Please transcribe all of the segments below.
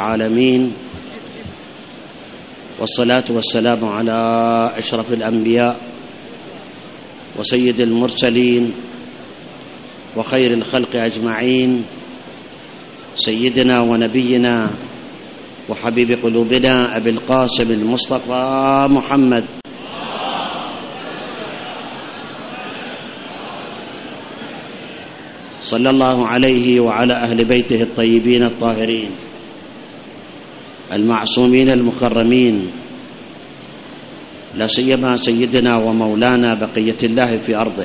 العالمين، والصلاة والسلام على أشرف الأنبياء وسيد المرسلين وخير الخلق أجمعين، سيدنا ونبينا وحبيب قلوبنا أبي القاسم المصطفى محمد صلى الله عليه وعلى أهل بيته الطيبين الطاهرين المعصومين المكرمين، لا سيما سيدنا ومولانا بقية الله في أرضه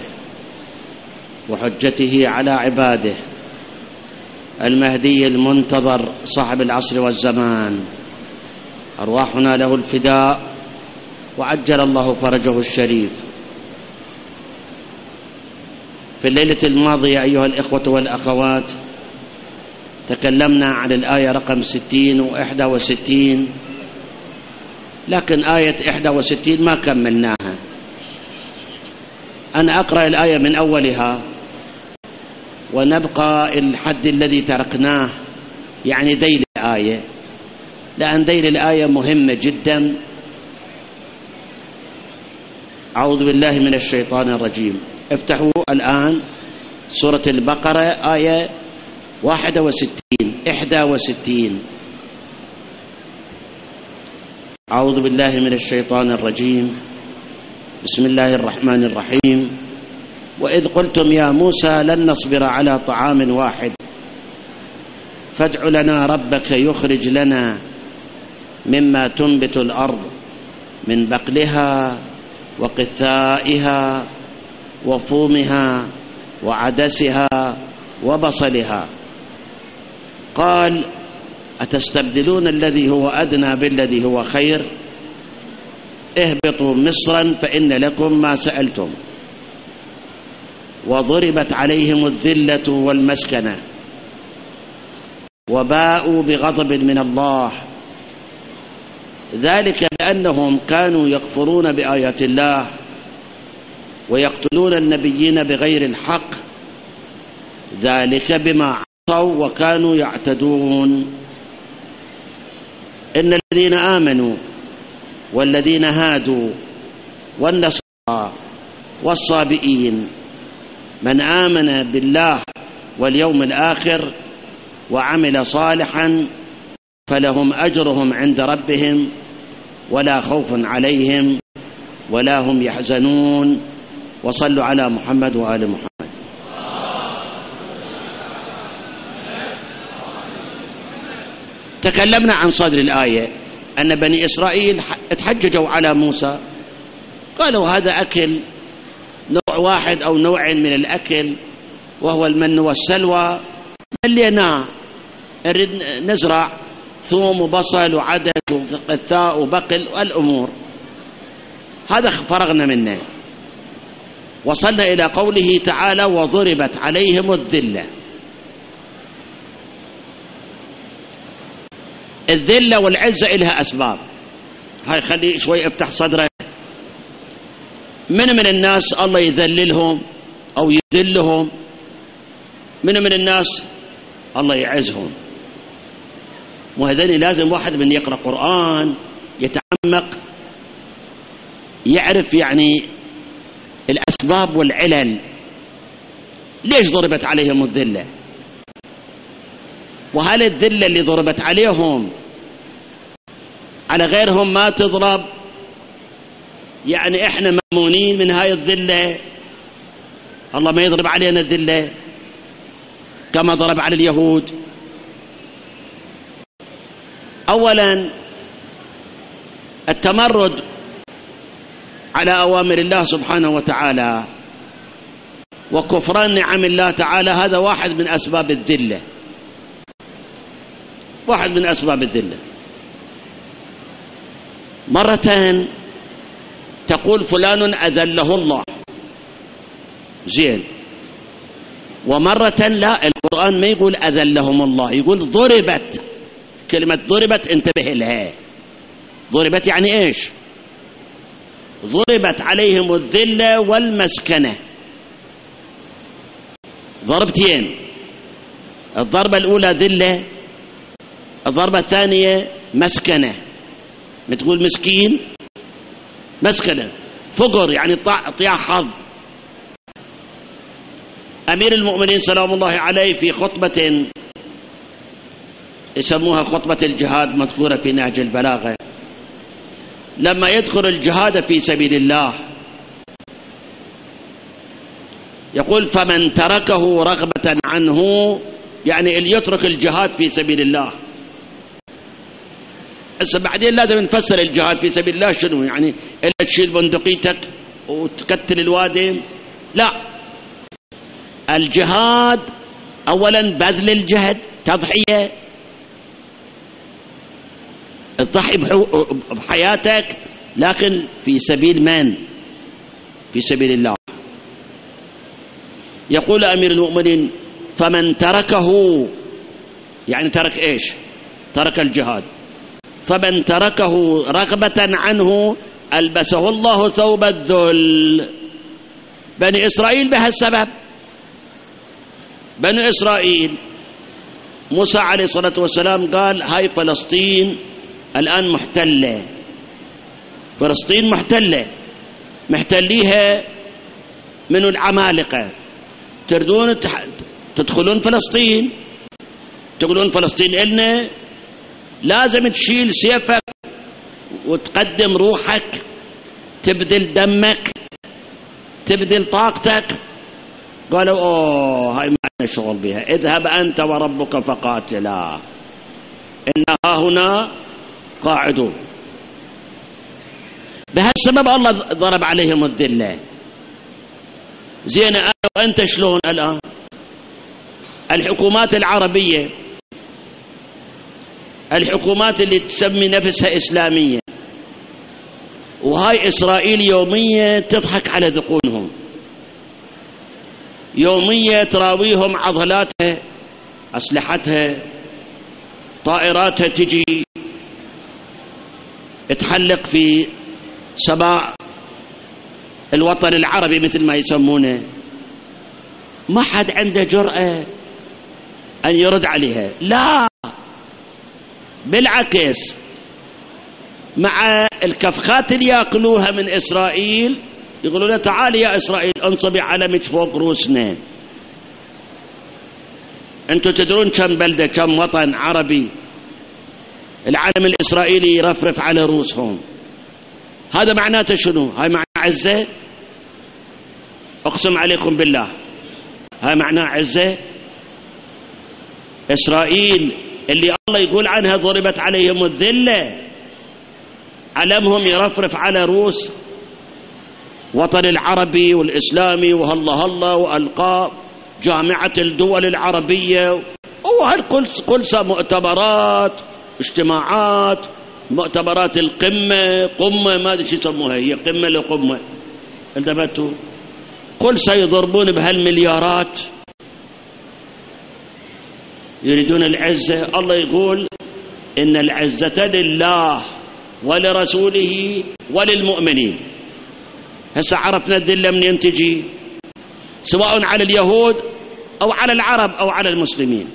وحجته على عباده المهدي المنتظر صاحب العصر والزمان، أرواحنا له الفداء وعجل الله فرجه الشريف. في الليلة الماضية أيها الإخوة والأخوات تكلمنا عن الآية رقم 60 و61، لكن آية 61 ما كملناها. أنا أقرأ الآية من أولها ونبقى الحد الذي تركناه، يعني ذيل الآية، لأن ذيل الآية مهمة جدا. أعوذ بالله من الشيطان الرجيم. افتحوا الآن سورة البقرة آية 61. أعوذ بالله من الشيطان الرجيم. بسم الله الرحمن الرحيم. وإذ قلتم يا موسى لن نصبر على طعام واحد فادع لنا ربك يخرج لنا مما تنبت الأرض من بقلها وقثائها وفومها وعدسها وبصلها. قال أتستبدلون الذي هو أدنى بالذي هو خير، اهبطوا مصرا فإن لكم ما سألتم. وضربت عليهم الذلة والمسكنة وباءوا بغضب من الله، ذلك بأنهم كانوا يكفرون بآيات الله ويقتلون النبيين بغير الحق، ذلك بما عصوا وكانوا يعتدون. إن الذين آمنوا والذين هادوا والنصارى والصابئين من آمن بالله واليوم الآخر وعمل صالحا فلهم أجرهم عند ربهم ولا خوف عليهم ولا هم يحزنون. وصلوا على محمد وآل محمد. تكلمنا عن صدر الآية أن بني إسرائيل اتحججوا على موسى، قالوا هذا أكل نوع واحد أو نوع من الأكل وهو المن والسلوى، مليناه نريد نزرع ثوم وبصل وعدس وقثاء وبقل والأمور، هذا فرغنا منه. وصلنا إلى قوله تعالى وضربت عليهم الذلة. الذلة والعزة إلها أسباب، هاي خلي شوي افتح صدرك. من الناس الله يذللهم أو يذلهم، من الناس الله يعزهم. وهذين لازم واحد من يقرأ قرآن يتعمق يعرف يعني الأسباب والعلل، ليش ضربت عليهم الذلة، وهل الذلة اللي ضربت عليهم على غيرهم ما تضرب، يعني احنا مأمونين من هاي الذلة، الله ما يضرب علينا الذلة كما ضرب على اليهود. أولا التمرد على أوامر الله سبحانه وتعالى وكفران نعم الله تعالى، هذا واحد من أسباب الذلة، واحد من أسباب الذلة. مرة تقول فلان أذله الله، زين، ومرة لا، القرآن ما يقول أذلهم الله، يقول ضربت. كلمة ضربت انتبه لها، ضربت يعني إيش؟ ضربت عليهم الذلة والمسكنة، ضربتين. الضربة الأولى ذلة، الضربة الثانية مسكنة، بتقول مسكين مسكنة، فقر يعني طيع حظ. أمير المؤمنين سلام الله عليه في خطبة يسموها خطبة الجهاد مذكورة في نهج البلاغة، لما يذكر الجهاد في سبيل الله يقول فمن تركه رغبة عنه، يعني اللي يترك الجهاد في سبيل الله. هسه بعدين لازم نفسر الجهاد في سبيل الله شنو، يعني إلا تشيل بندقيتك وتقتل الوادم؟ لا، الجهاد أولا بذل الجهد، تضحية، تضحي بحياتك، لكن في سبيل من؟ في سبيل الله. يقول أمير المؤمنين فمن تركه، يعني ترك إيش؟ ترك الجهاد. فمن تركه رغبة عنه ألبسه الله ثوب الذل. بني إسرائيل بهالسبب، بني إسرائيل موسى عليه الصلاة والسلام قال هاي فلسطين الآن محتلة، فلسطين محتلة، محتليها من العمالقة، تردون تدخلون فلسطين، تقولون فلسطين إلنا، لازم تشيل سيفك وتقدم روحك، تبذل دمك، تبذل طاقتك. قالوا اوه هاي ما عندنا شغل بها، اذهب انت وربك فقاتلا إنها هنا قاعدون. بهالسبب الله ضرب عليهم الذلة. زين أنا وأنت شلون الآن؟ الحكومات العربية، الحكومات اللي تسمي نفسها إسلامية، وهاي إسرائيل يوميا تضحك على ذقونهم، يوميا تراويهم عضلاتها، أسلحتها، طائراتها تجي تحلق في سماء الوطن العربي مثل ما يسمونه، ما حد عنده جرأة أن يرد عليها. لا، بالعكس، مع الكفخات اللي يأكلوها من إسرائيل يقولون تعالي يا إسرائيل انصبي علمك فوق روسنا. أنتم تدرون كم بلدة كم وطن عربي العلم الإسرائيلي يرفرف على روسهم؟ هذا معناته شنو؟ هاي معنى عزة؟ أقسم عليكم بالله هاي معنى عزة. إسرائيل اللي الله يقول عنها ضربت عليهم الذلة، علمهم يرفرف على روس وطن العربي والإسلامي وهلا هلا وألقاب جامعة الدول العربية، وهالكل مؤتمرات، اجتماعات، مؤتمرات القمة، قمة ما أدري شو يسموها، هي قمة لقمة، انتبهتوا؟ كل سيضربون بهالمليارات، يريدون العزة. الله يقول إن العزة لله ولرسوله وللمؤمنين. هسه عرفنا الذلة منين تجي، سواء على اليهود أو على العرب أو على المسلمين.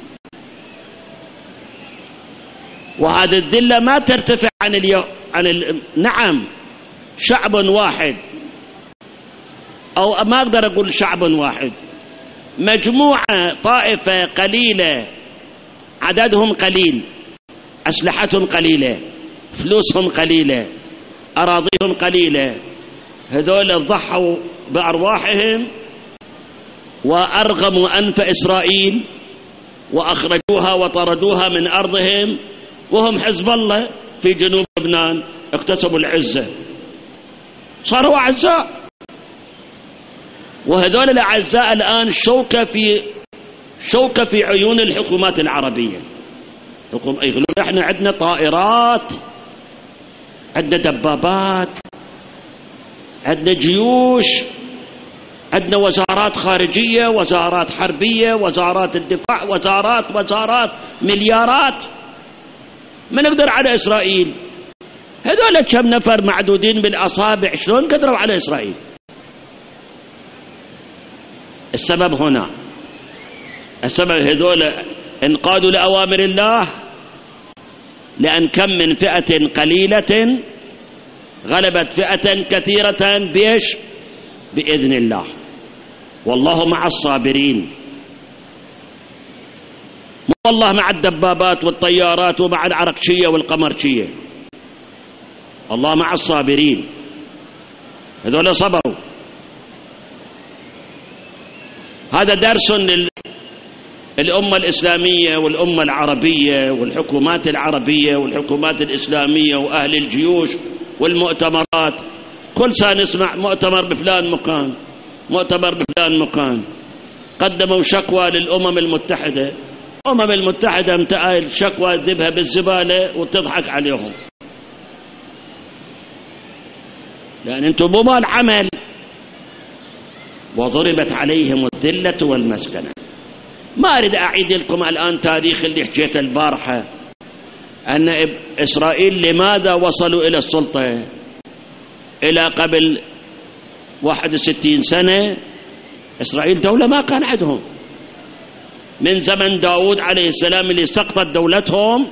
وهذه الذلة ما ترتفع نعم شعب واحد، أو ما أقدر أقول شعب واحد، مجموعة طائفة قليلة، عددهم قليل، أسلحتهم قليلة، فلوسهم قليلة، أراضيهم قليلة، هذول ضحوا بأرواحهم وأرغموا أنف إسرائيل وأخرجوها وطردوها من أرضهم، وهم حزب الله في جنوب لبنان اكتسبوا العزة، صاروا أعزاء. وهذول الأعزاء الآن شوكة في عيون الحكومات العربية. يقولون احنا عندنا طائرات، عندنا دبابات، عندنا جيوش، عندنا وزارات خارجية، وزارات حربية، وزارات الدفاع، وزارات مليارات. ما نقدر على إسرائيل. هذول كم نفر معدودين بالأصابع شلون قدروا على إسرائيل؟ السبب هنا، السبب هذول انقادوا لأوامر الله لأن كم من فئة قليلة غلبت فئة كثيرة بإيش؟ بإذن الله، والله مع الصابرين. مو والله مع الدبابات والطيارات ومع العرقشية والقمرشية، الله مع الصابرين، هذول صبروا. هذا درس للأمة الإسلامية والأمة العربية والحكومات العربية والحكومات الإسلامية وأهل الجيوش والمؤتمرات. كل سنة نسمع مؤتمر بفلان مكان، مؤتمر بفلان مكان. قدموا شكوى للأمم المتحدة، الأمم المتحدة امتأى الشكوى تذبها بالزبالة وتضحك عليهم، لأن أنتم مو مال عمل. وضربت عليهم الذلة والمسكنة. ما أريد أعيد لكم الآن تاريخ اللي حكيته البارحة، أن إسرائيل لماذا وصلوا إلى السلطة إلى قبل 61 سنة. إسرائيل دولة ما كان عندهم من زمن داود عليه السلام اللي سقطت دولتهم.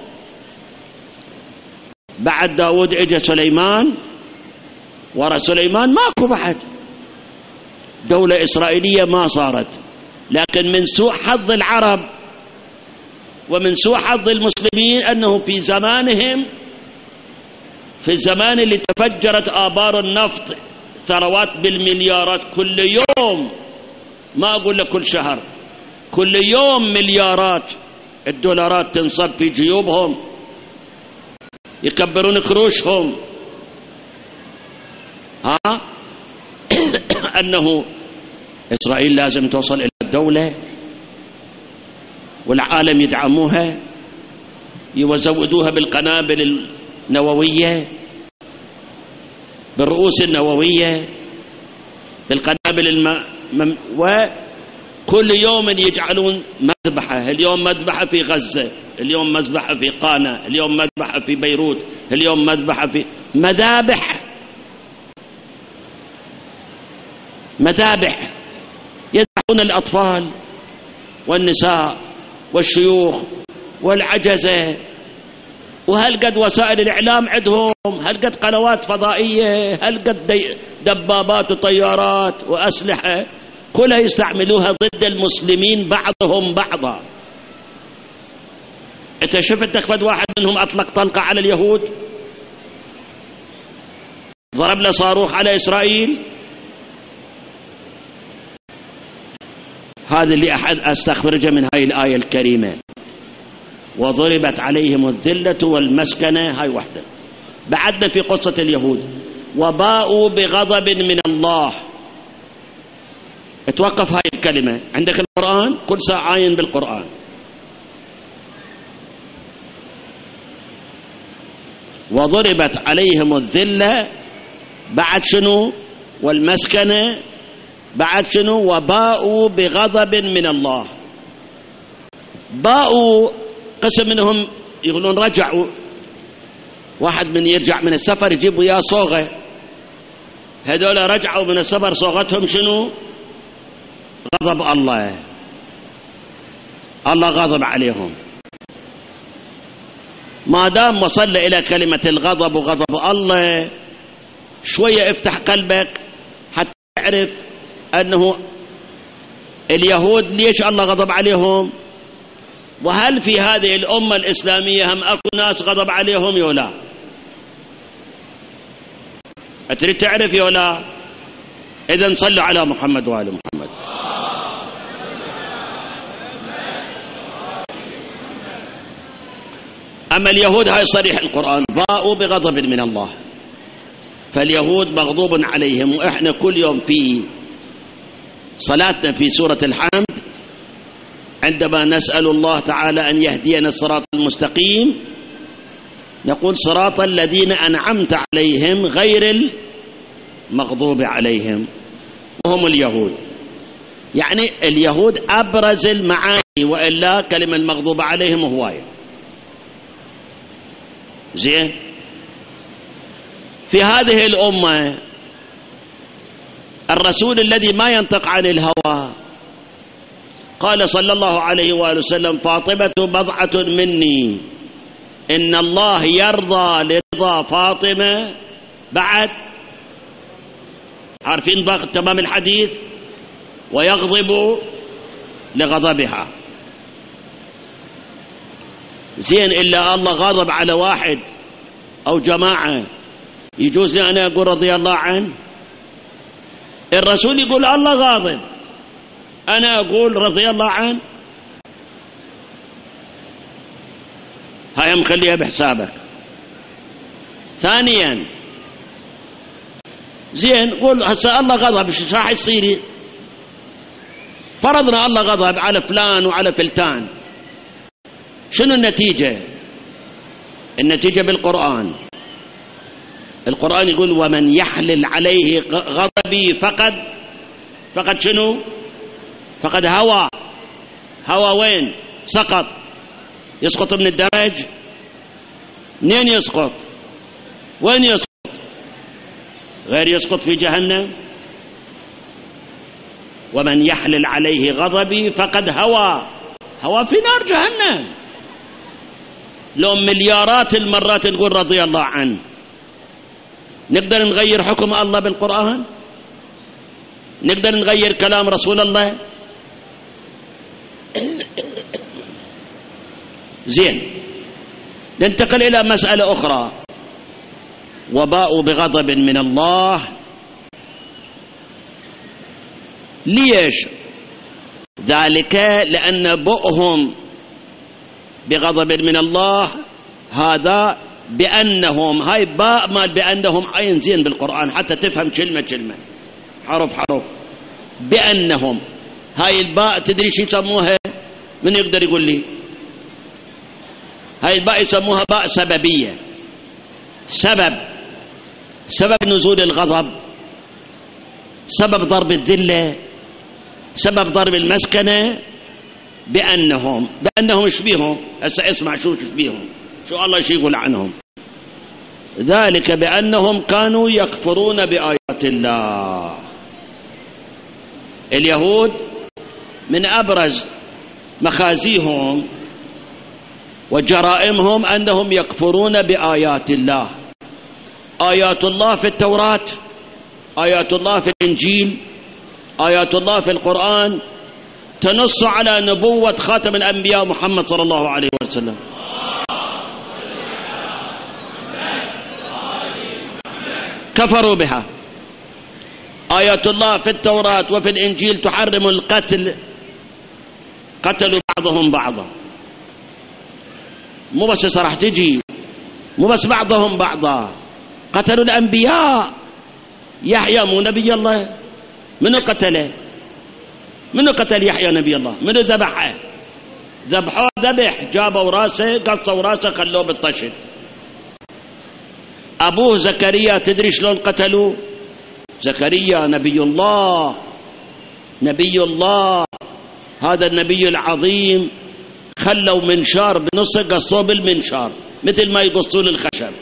بعد داود اجى سليمان، ورا سليمان ماكو بعد دولة إسرائيلية ما صارت. لكن من سوء حظ العرب ومن سوء حظ المسلمين أنه في زمانهم، في الزمان اللي تفجرت آبار النفط ثروات بالمليارات كل يوم، ما أقول لك كل شهر، كل يوم مليارات الدولارات تنصب في جيوبهم، يكبرون كروشهم. أنه إسرائيل لازم توصل إلى الدولة والعالم يدعموها، يزودوها بالقنابل النووية، بالرؤوس النووية، بالقنابل وكل يوم يجعلون مذبحة. اليوم مذبحة في غزة، اليوم مذبحة في قانا، اليوم مذبحة في بيروت، اليوم مذبحة في مذابح يذبحون الأطفال والنساء والشيوخ والعجزة. وهل قد وسائل الإعلام عندهم، هل قد قنوات فضائية، هل قد دبابات وطيارات وأسلحة كلها يستعملوها ضد المسلمين بعضهم بعضا. أنت شفت فد واحد منهم أطلق طلقة على اليهود، ضرب له صاروخ على إسرائيل؟ هذا اللي أحد أستخرجه من هاي الآية الكريمة، وضربت عليهم الذلة والمسكنة. هاي وحدة. بعدنا في قصة اليهود، وباءوا بغضب من الله. اتوقف هاي الكلمة عندك القرآن، كل ساعة عاين بالقرآن. وضربت عليهم الذلة بعد شنو؟ والمسكنة بعد شنو؟ وباءوا بغضب من الله. باءوا قسم منهم يقولون رجعوا، واحد من يرجع من السفر يجيب وياه صوغة، هذول رجعوا من السفر صوغتهم شنو؟ غضب الله، الله غضب عليهم. ما دام وصلنا إلى كلمة الغضب وغضب الله، شوية افتح قلبك حتى تعرف أنه اليهود ليش الله غضب عليهم، وهل في هذه الأمة الإسلامية هم أكو ناس غضب عليهم يولا؟ أتريد تعرف يولا؟ إذن صلوا على محمد وآل محمد. أما اليهود هاي صريح القرآن، باءوا بغضب من الله، فاليهود مغضوب عليهم. وإحنا كل يوم في صلاتنا في سورة الحمد عندما نسأل الله تعالى أن يهدينا الصراط المستقيم نقول صراط الذين أنعمت عليهم غير المغضوب عليهم، وهم اليهود. يعني اليهود أبرز المعاني، وإلا كلمة المغضوب عليهم هواية. زين، في هذه الأمة الرسول الذي ما ينطق عن الهوى قال صلى الله عليه وآله وسلم: فاطمة بضعة مني إن الله يرضى لرضا فاطمة بعد، عارفين تمام الحديث، ويغضب لغضبها. زين، إلا الله غضب على واحد أو جماعة يجوز لي أنا أقول رضي الله عنه؟ الرسول يقول الله غاضب، أنا أقول رضي الله عنه؟ هاي مخليها بحسابك. ثانيا، زين قول هسه الله غضب، ايش راح يصير؟ فرضنا الله غضب على فلان وعلى فلتان، شنو النتيجة؟ النتيجة بالقرآن. القرآن يقول ومن يحلل عليه غضبي فقد شنو؟ فقد هوى. هوى وين؟ سقط. يسقط من الدرج؟ منين يسقط؟ وين يسقط؟ غير يسقط في جهنم. ومن يحلل عليه غضبي فقد هوى في نار جهنم. لو مليارات المرات نقول رضي الله عنه، نقدر نغير حكم الله بالقرآن؟ نقدر نغير كلام رسول الله؟ زين، ننتقل إلى مسألة أخرى. وباءوا بغضب من الله. ليش ذلك؟ لأن بؤهم بغضب من الله هذا بأنهم، هاي باء مال بأنهم عين زين بالقرآن حتى تفهم كلمة كلمة، حرف حرف. بأنهم، هاي الباء تدري شو يسموها؟ من يقدر يقول لي؟ هاي الباء يسموها باء سببية. سبب نزول الغضب، سبب ضرب الذلة، سبب ضرب المسكنة. بأنهم ايش بيهم؟ هسه اسمع شو بيهم، شو الله شو يقول عنهم. ذلك بأنهم كانوا يكفرون بآيات الله. اليهود من أبرز مخازيهم وجرائمهم أنهم يكفرون بآيات الله. آيات الله في التوراة، آيات الله في الإنجيل، آيات الله في القرآن تنص على نبوة خاتم الأنبياء محمد صلى الله عليه وسلم. كفروا بها. آيات الله في التوراة وفي الإنجيل تحرم القتل، قتلوا بعضهم بعضا. مو بس صراحة تجي، مو بس بعضهم بعضا، قتلوا الأنبياء. يحيى مو نبي الله؟ منو قتله؟ منو قتل يحيى نبي الله؟ منو ذبحه؟ ذبحوه ذبح، جابوا راسه قصوا راسه خلوه بالطشت. أبوه زكريا تدري شلون قتلوه؟ زكريا نبي الله، هذا النبي العظيم خلوا منشار بنصه قصوه بالمنشار مثل ما يقصون الخشب.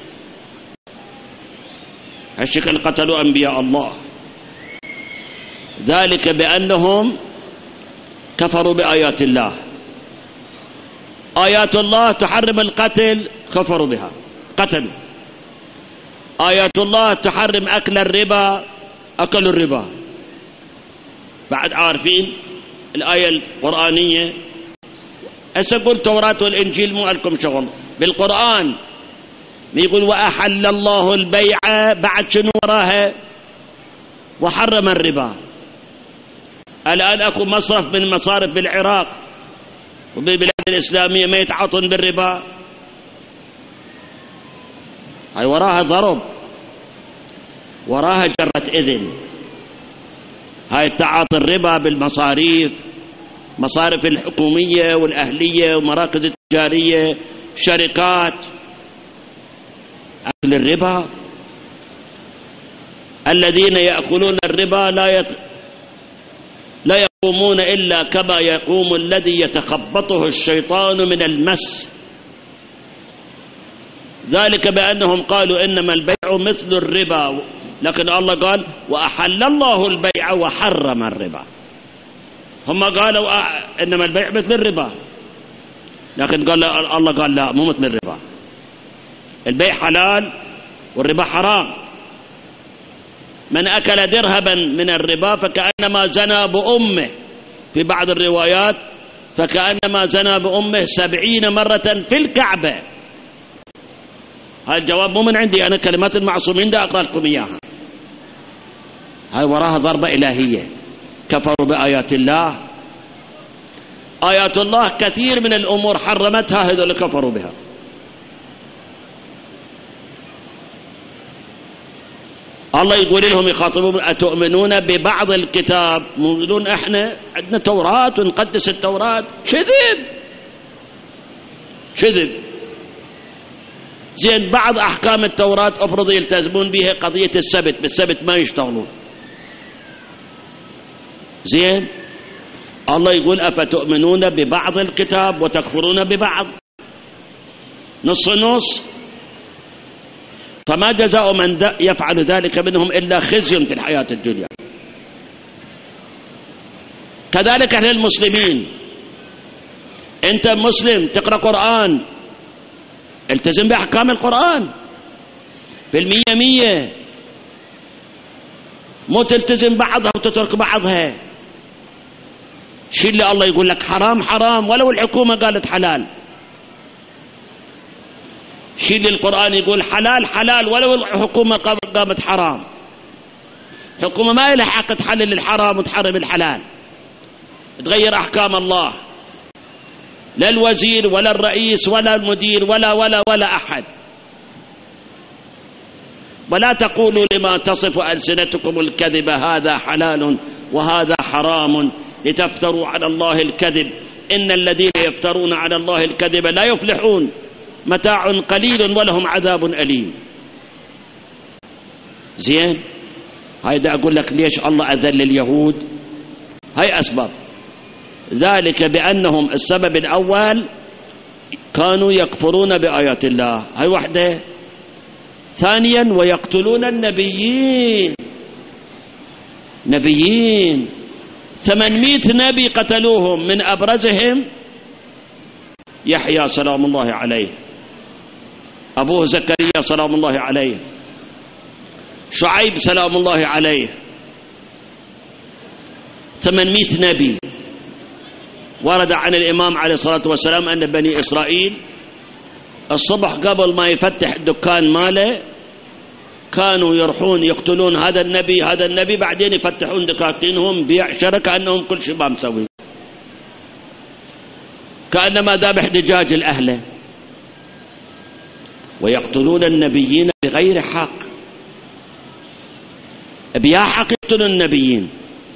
هالشكل قتلوا أنبياء الله. ذلك بأنهم كفروا بآيات الله. آيات الله تحرم القتل، كفروا بها قتلوا. آيات الله تحرم أكل الربا، أكلوا الربا. بعد عارفين الآية القرآنية. هسه قل التوراة والإنجيل مو لكم شغل، بالقرآن يقول وأحل الله البيع، بعد شنو وراها؟ وحرم الربا. الآن أكو مصرف من مصارف بالعراق وبالبلاد الإسلامية ما يتعاطون بالربا، هاي وراها ضرب، وراها جرة إذن. هاي تعاطي الربا بالمصاريف، مصارف الحكومية والأهلية ومراكز التجارية، شركات. أكل الربا، الذين يأكلون الربا لا يقومون إلا كما يقوم الذي يتخبطه الشيطان من المس. ذلك بأنهم قالوا إنما البيع مثل الربا، لكن الله قال وأحل الله البيع وحرم الربا. هم قالوا إنما البيع مثل الربا، لكن قال الله قال لا، مو مثل الربا. البيع حلال والربا حرام. من أكل درهما من الربا فكأنما زنى بأمه، في بعض الروايات فكأنما زنى بأمه 70 مرة في الكعبة. هذا الجواب مو من عندي أنا، كلمات المعصومين ده أقرأ لكم إياها. هاي وراها ضربة إلهية. كفروا بآيات الله. آيات الله كثير من الأمور حرمتها هذول كفروا بها. الله يقول لهم يخاطبون أتؤمنون ببعض الكتاب، يقولون احنا عندنا توراة ونقدس التوراة. كذب. زين بعض أحكام التوراة أفرض يلتزمون بها قضية السبت، بالسبت ما يشتغلون. زين الله يقول أفتؤمنون ببعض الكتاب وتكفرون ببعض، نص نص. فما جزاء من يفعل ذلك منهم إلا خزي في الحياة الدنيا. كذلك أهل المسلمين، أنت مسلم تقرأ قرآن التزم بأحكام القرآن بالمية مية، مو تلتزم بعضها وتترك بعضها. شيء اللي الله يقول لك حرام حرام ولو الحكومة قالت حلال، شيء اللي القرآن يقول حلال حلال ولو الحكومة قامت حرام. الحكومة ما لها حق تحلل الحرام وتحرم الحلال، تغير أحكام الله، لا الوزير ولا الرئيس ولا المدير ولا أحد. ولا تقولوا لما تصف ألسنتكم الكذب هذا حلال وهذا حرام لتفتروا على الله الكذب إن الذين يفترون على الله الكذب لا يفلحون متاع قليل ولهم عذاب أليم. زين هيدا أقول لك ليش الله أذل اليهود. هاي أسباب ذلك بأنهم السبب الأول كانوا يكفرون بآيات الله، هاي وحدة. ثانيا ويقتلون النبيين. 800 نبي قتلوهم، من أبرزهم يحيى سلام الله عليه، أبوه زكريا سلام الله عليه، شعيب سلام الله عليه. 800 نبي. ورد عن الإمام عليه الصلاة والسلام أن بني إسرائيل الصبح قبل ما يفتح الدكان ماله كانوا يروحون يقتلون هذا النبي بعدين يفتحون دكاكينهم بيع شركة أنهم كل شيء ما مسوي، كأنما ذابح دجاج الأهل. ويقتلون النبيين بغير حق، بيا حق يقتلون النبيين.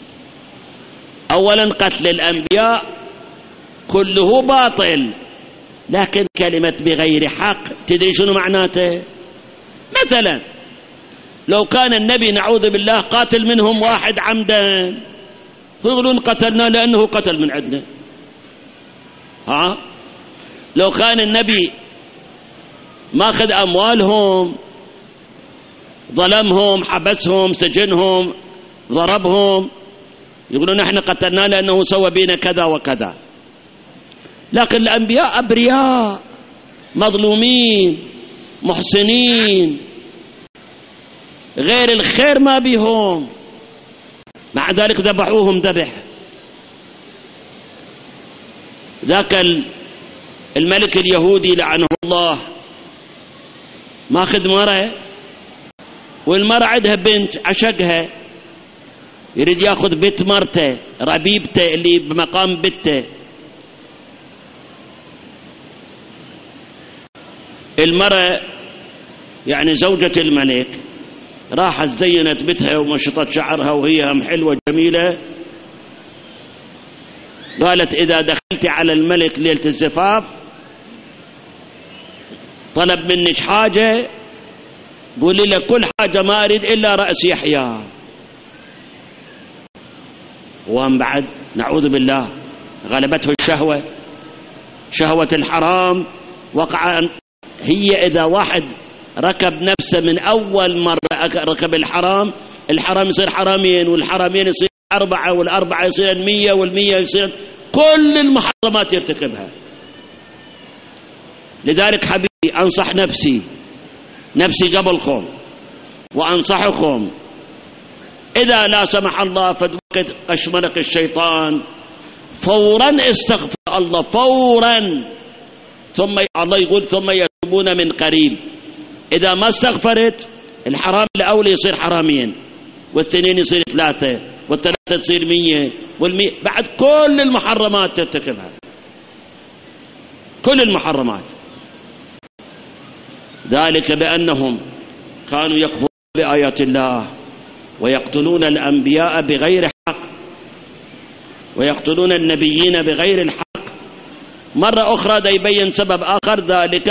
أولا قتل الأنبياء كله باطل، لكن كلمة بغير حق تدري شنو معناته؟ مثلا لو كان النبي نعوذ بالله قاتل منهم واحد عمدا فيقولون قتلنا لأنه قتل من عندنا. لو كان النبي ماخذ أموالهم ظلمهم حبسهم سجنهم ضربهم يقولون احنا قتلنا لأنه سوى بينا كذا وكذا. لكن الأنبياء أبرياء مظلومين محسنين غير الخير ما بيهم، مع ذلك ذبحوهم ذبح. ذاك الملك اليهودي لعنه الله ماخذ مرة، والمرة عندها بنت عشقها، يريد ياخذ بنت مرته ربيبته اللي بمقام بنته. المرة يعني زوجة الملك راحت زينت بيتها ومشطت شعرها وهي حلوة جميلة، قالت إذا دخلت على الملك ليلة الزفاف طلب منك حاجة قولي له كل حاجة ما أريد إلا رأس يحيى. وهم بعد نعوذ بالله غلبته الشهوة، شهوة الحرام وقع. هي إذا واحد ركب نفسه من أول مرة ركب الحرام يصير حرامين، والحرامين يصير 4، والأربعة يصير 100، وال100 يصير كل المحرمات يرتكبها. لذلك حبيبي أنصح نفسي نفسي قبلكم وأنصحكم، إذا لا سمح الله فوقت قشملك الشيطان فورا استغفر الله فورا، ثم الله يقول ثم يتوبون من قريب. إذا ما استغفرت الحرام الأول يصير حرامين، والثنين يصير 3، والثلاثة تصير 100، وال100 بعد كل المحرمات ترتكبها، كل المحرمات. ذلك بأنهم كانوا يكفرون بآيات الله ويقتلون الأنبياء بغير حق ويقتلون النبيين بغير الحق. مرة أخرى دا يبين سبب آخر، ذلك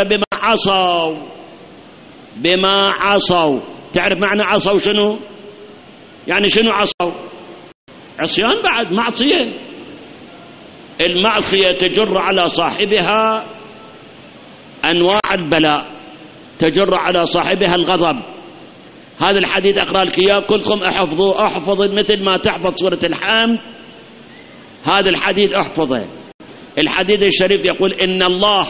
بما عصوا. تعرف معنى عصوا شنو؟ يعني شنو عصوا؟ عصيان، بعد معصية. المعصية تجر على صاحبها أنواع البلاء، تجر على صاحبها الغضب. هذا الحديث أقرأ لك إياه كلكم احفظوه، احفظ مثل ما تحفظ سورة الحمد. هذا الحديث احفظه. الحديث الشريف يقول إن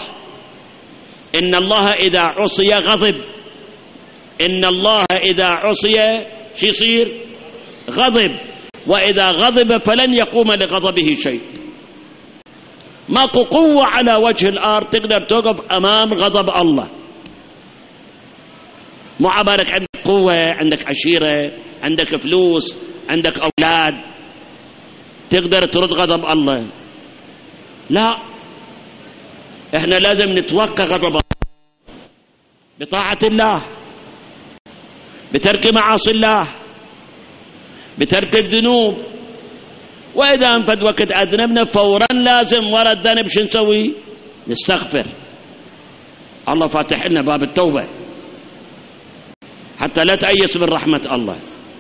الله إذا عصي غضب. إن الله إذا عصي شو يصير؟ غضب. وإذا غضب فلن يقوم لغضبه شيء. ماكو قوة على وجه الأرض تقدر توقف أمام غضب الله. مو عبارك عندك قوة، عندك عشيرة، عندك فلوس، عندك أولاد تقدر ترد غضب الله. لا، احنا لازم نتوقع غضب الله بطاعة الله، بترك معاصي الله، بترك الذنوب. وإذا انفد وقت أذنبنا فورا لازم ورا الذنب شو نسوي؟ نستغفر. الله فاتح لنا باب التوبة حتى لا تأيس من رحمة الله.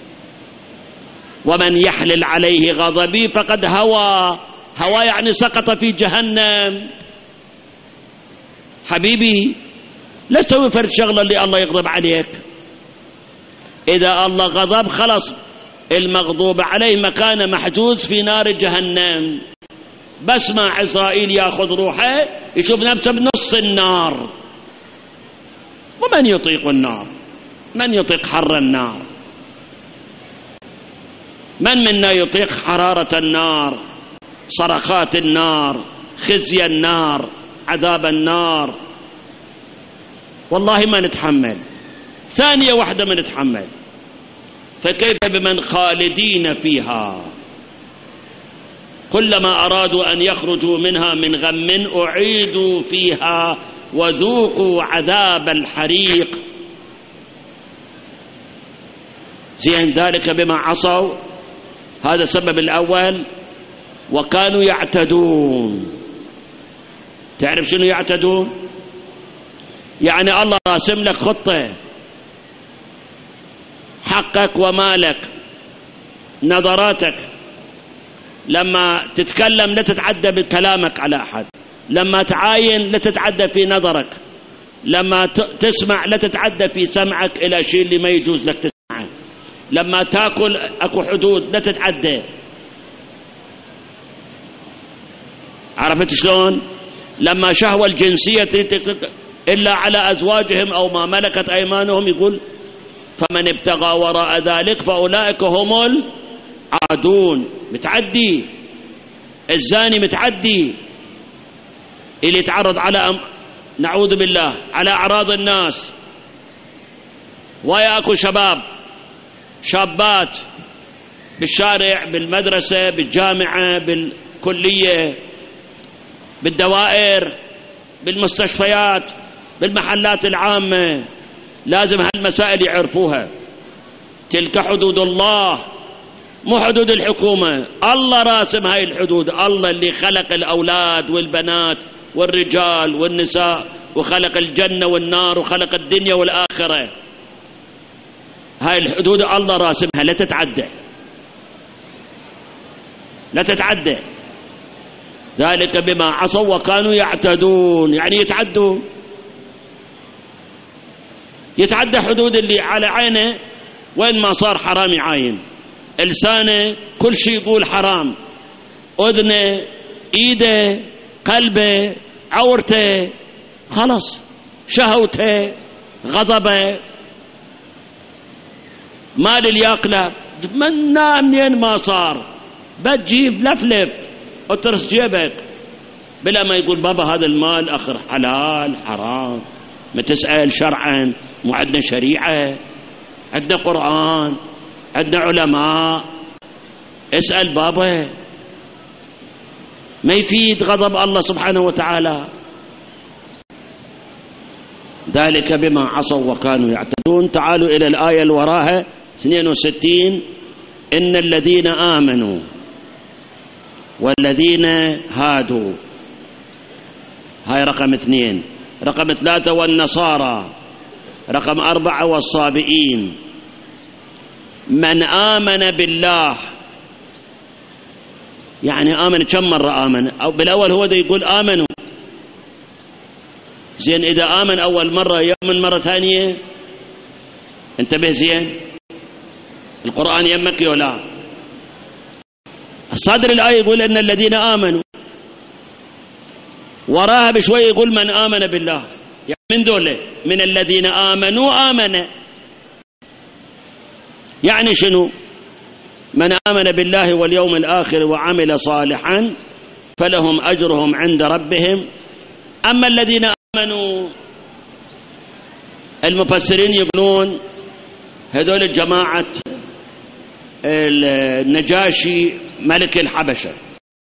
ومن يحلل عليه غضبي فقد هوى يعني سقط في جهنم. حبيبي لا تسوي فرد شغلة اللي الله يغضب عليك. إذا الله غضب خلص المغضوب عليه مكانه محجوز في نار جهنم. بس ما إسرائيل يأخذ روحه يشوف نفسه بنص النار. ومن يطيق النار؟ من يطيق حر النار؟ من منا يطيق حرارة النار، صرخات النار، خزي النار، عذاب النار؟ والله ما نتحمل ثانية واحدة، ما نتحمل. فكيف بمن خالدين فيها؟ كلما أرادوا أن يخرجوا منها من غم أعيدوا فيها وذوقوا عذاب الحريق. زين، ذلك بما عصوا، هذا السبب الأول. وكانوا يعتدون. تعرف شنو يعتدون؟ يعني الله راسم لك خطة، حقك ومالك، نظراتك. لما تتكلم لا تتعدى بكلامك على أحد، لما تعاين لا تتعدى في نظرك، لما تسمع لا تتعدى في سمعك إلى شيء اللي ما يجوز لك تسمعه، لما تاكل اكو حدود لا تتعدى. عرفت شلون؟ لما شهوة الجنسية إلا على أزواجهم أو ما ملكت أيمانهم، يقول فمن ابتغى وراء ذلك فأولئك هم العادون. متعدي الزاني، متعدي اللي يتعرض على نعوذ بالله على أعراض الناس. ويأكل شابات بالشارع، بالمدرسة، بالجامعة، بالكلية، بالدوائر، بالمستشفيات، بالمحلات العامة. لازم هالمسائل يعرفوها. تلك حدود الله، مو حدود الحكومة. الله راسم هاي الحدود. الله اللي خلق الأولاد والبنات والرجال والنساء، وخلق الجنة والنار، وخلق الدنيا والآخرة. هاي الحدود الله راسمها، لا تتعدى، لا تتعدى. ذلك بما عصوا وكانوا يعتدون، يعني يتعدى حدود اللي على عينه. وين ما صار حرام يعاين. لسانه كل شيء يقول حرام، أذنه، إيده، قلبه، عورته، خلص شهوته، غضبه مال اللي ياكله منين ما صار بتجيب لفلف اترس جيبك بلا ما يقول بابا هذا المال اخر حلال حرام. ما تسأل شرعا، مو عندنا شريعة، عندنا قرآن، عندنا علماء، اسأل بابا. ما يفيد غضب الله سبحانه وتعالى. ذلك بما عصوا وكانوا يعتدون. تعالوا إلى الآية اللي وراها 62. إن الذين آمنوا والذين هادوا، هاي رقم 2. رقم 3 والنصارى. رقم 4 والصابئين. من آمن بالله، يعني آمن كم مرة آمن؟ أو بالأول هو ده يقول آمنوا، زين إذا آمن أول مرة يؤمن مرة ثانية؟ انتبه زين، القرآن يمك ولا الصدر الآية يقول إن الذين آمنوا، وراها بشوي يقول من آمن بالله. يعني من دولة من الذين آمنوا آمن، يعني شنو؟ من آمن بالله واليوم الآخر وعمل صالحا فلهم أجرهم عند ربهم. أما الذين آمنوا، المفسرين يقولون هذول الجماعة النجاشي ملك الحبشة،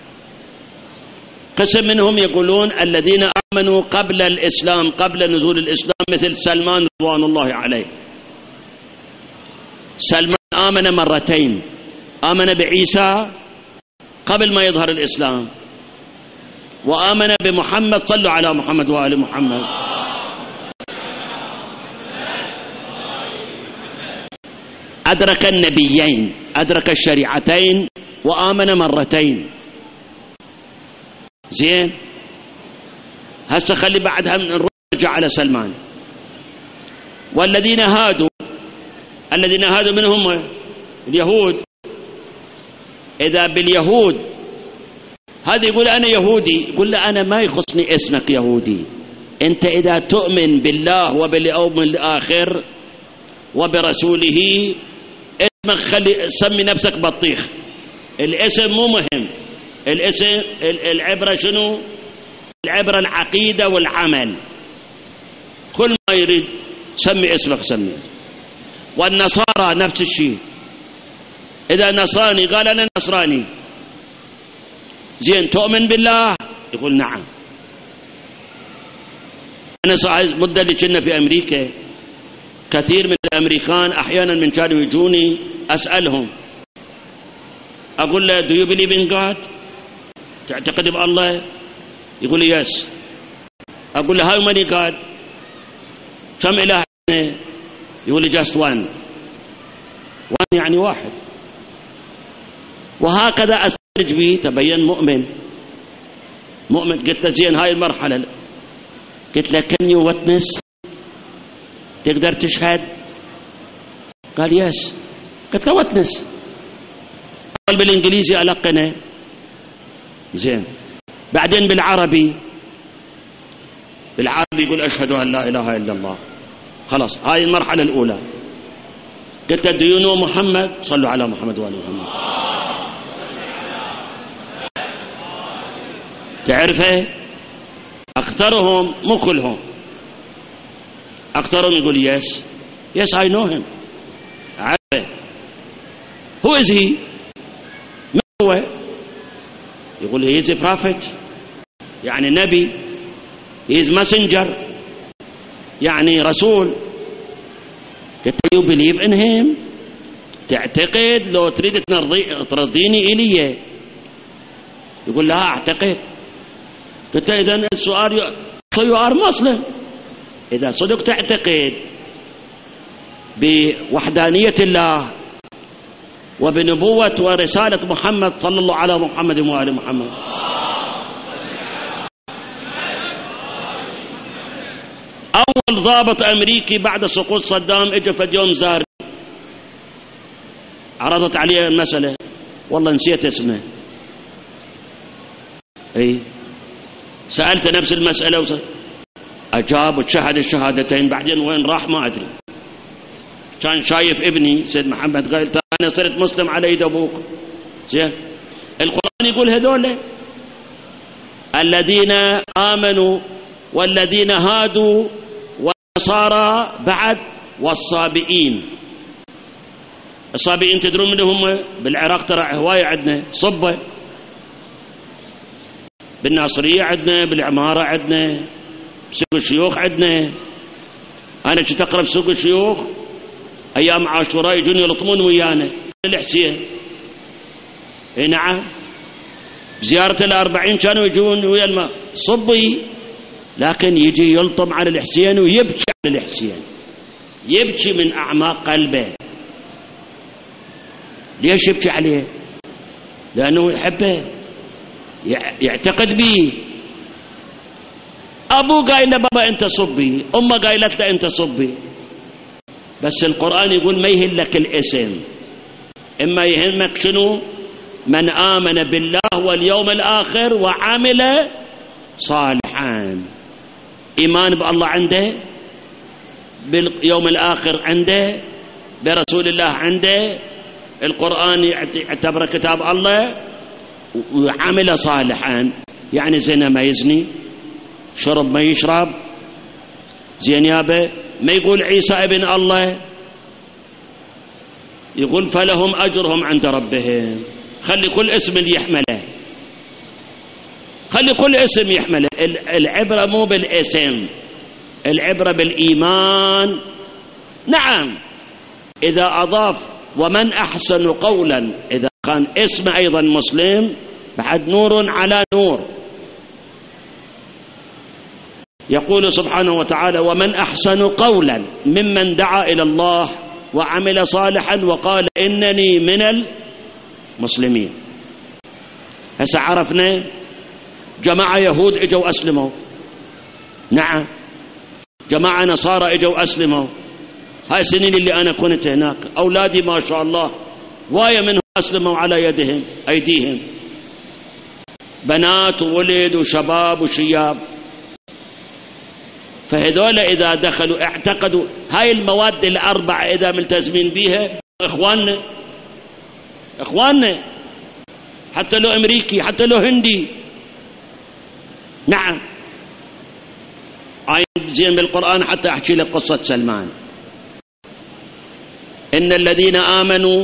قسم منهم يقولون الذين آمنوا قبل الإسلام، قبل نزول الإسلام، مثل سلمان رضوان الله عليه. سلمان آمن مرتين، آمن بعيسى قبل ما يظهر الإسلام، وآمن بمحمد. صلوا على محمد وآل محمد. أدرك النبيين، أدرك الشريعتين، وآمن مرتين. زين، هسه خلي بعدها نرجع على سلمان. والذين هادوا، الذين هادوا من هم؟ اليهود. إذا باليهود هذا يقول أنا يهودي، يقول له أنا ما يخصني اسمك يهودي، أنت إذا تؤمن بالله وباليوم الآخر وبرسوله اسمك خلي سمي نفسك بطيخ. الاسم مو مهم، الاسم العبرة شنو؟ العبرة العقيدة والعمل. كل ما يريد سمي اسمك سمي. والنصارى نفس الشيء، إذا نصراني قال أنا نصراني. زين، تؤمن بالله؟ يقول نعم. أنا مدة اللي كنا في أمريكا، كثير من الأمريكان أحيانا من كانوا يجوني أسألهم، أقول له do you believe in God؟ تعتقد بالله؟ يقول لي yes. أقول له how many God؟ كم إله؟ يقول لي just one يعني واحد. وهكذا أسترج به تبين مؤمن. قلت له زين هاي المرحلة، قلت له can you witness؟ تقدر تشهد؟ قال يس. قلت له witness. قال بالإنجليزي ألقنه. زين، بعدين بالعربي يقول أشهد أن لا إله إلا الله. خلاص، هاي المرحلة الأولى. قلت له do you know محمد؟ صلوا على محمد وآل محمد. تعرفه؟ أكثرهم، مو كلهم، أكثرهم يقول yes I know him. عرفه. who is he؟ من هو؟ يقول he is a prophet، يعني نبي. he is messenger، يعني رسول. قلت you believe in him؟ تعتقد؟ لو تريد ترضيني إليه. يقول لا أعتقد. قلت له إذن السؤال so you are Muslim. إذا صدق تعتقد بوحدانية الله وبنبوة ورسالة محمد صلى الله على محمد وآل محمد. أول ضابط أمريكي بعد سقوط صدام إجا في يوم زار، عرضت عليه المسألة، والله نسيت اسمه. أي سألت نفس المسألة أجاب وشهد الشهادتين، بعدين وين راح ما أدري. كان شايف ابني سيد محمد قال أنا صرت مسلم على يد أبوك. زين القرآن يقول هذول الذين آمنوا والذين هادوا والنصارى بعد والصابئين. الصابئين تدرون من هم؟ بالعراق ترى هواية عندنا صبة، بالناصرية عندنا، بالعمارة عندنا، بسوق الشيوخ عندنا. أنا كنت أقرب سوق الشيوخ أيام عاشوراء يجون يلطمون ويانا الحسين. اي نعم، زيارة الأربعين كانوا يجون ويا الصبي، لكن يجي يلطم على الحسين ويبكي على الحسين، يبكي من أعماق قلبه. ليش يبكي عليه؟ لأنه يحبه، يعتقد به. أبوه قايل له بابا أنت صبي، أمه قايلت له أنت صبي. بس القرآن يقول ما يهلك الاسم، إما يهمك شنو؟ من آمن بالله واليوم الآخر وعمل صالحا. إيمان بالله عنده، باليوم الآخر عنده، برسول الله عنده، القرآن يعتبر كتاب الله، وعمل صالحا. يعني زنا ما يزني، شرب ما يشرب. زين يابا، ما يقول عيسى ابن الله، يقول فلهم أجرهم عند ربهم. خلي كل اسم يحمله، خلي كل اسم يحمله. العبرة مو بالاسم، العبرة بالإيمان. نعم، إذا أضاف ومن أحسن قولا، إذا كان اسم أيضا مسلم بعد نور على نور. يقول سبحانه وتعالى ومن أحسن قولا ممن دعا إلى الله وعمل صالحا وقال إنني من المسلمين. هسه عرفنا جماعة يهود اجوا أسلموا، نعم، جماعة نصارى اجوا أسلموا. هاي السنين اللي أنا كنت هناك أولادي ما شاء الله وايا منهم أسلموا على يدهم أيديهم، بنات وولد وشباب وشياب. فهذول إذا دخلوا اعتقدوا هاي المواد الأربعة إذا ملتزمين بيها، إخواننا حتى لو أمريكي حتى لو هندي. نعم، زين بالقرآن حتى أحكي لك قصة سلمان. إن الذين آمنوا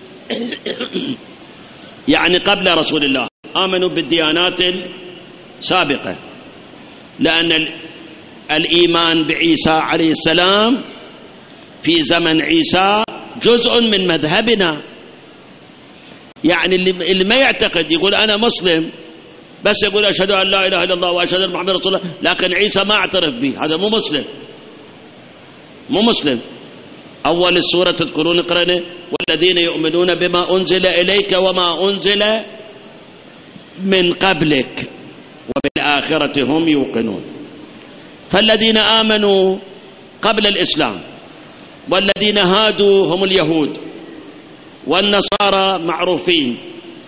يعني قبل رسول الله آمنوا بالديانات السابقة، لأن الإيمان بعيسى عليه السلام في زمن عيسى جزء من مذهبنا. يعني اللي ما يعتقد يقول أنا مسلم بس يقول أشهد أن لا إله إلا الله وأشهد أن محمد رسول الله، لكن عيسى ما اعترف به، هذا مو مسلم، مو مسلم. أول السورة تذكرون اقرأنا والذين يؤمنون بما أنزل إليك وما أنزل من قبلك وبالآخرة هم يوقنون. فالذين آمنوا قبل الإسلام والذين هادوا هم اليهود والنصارى معروفين.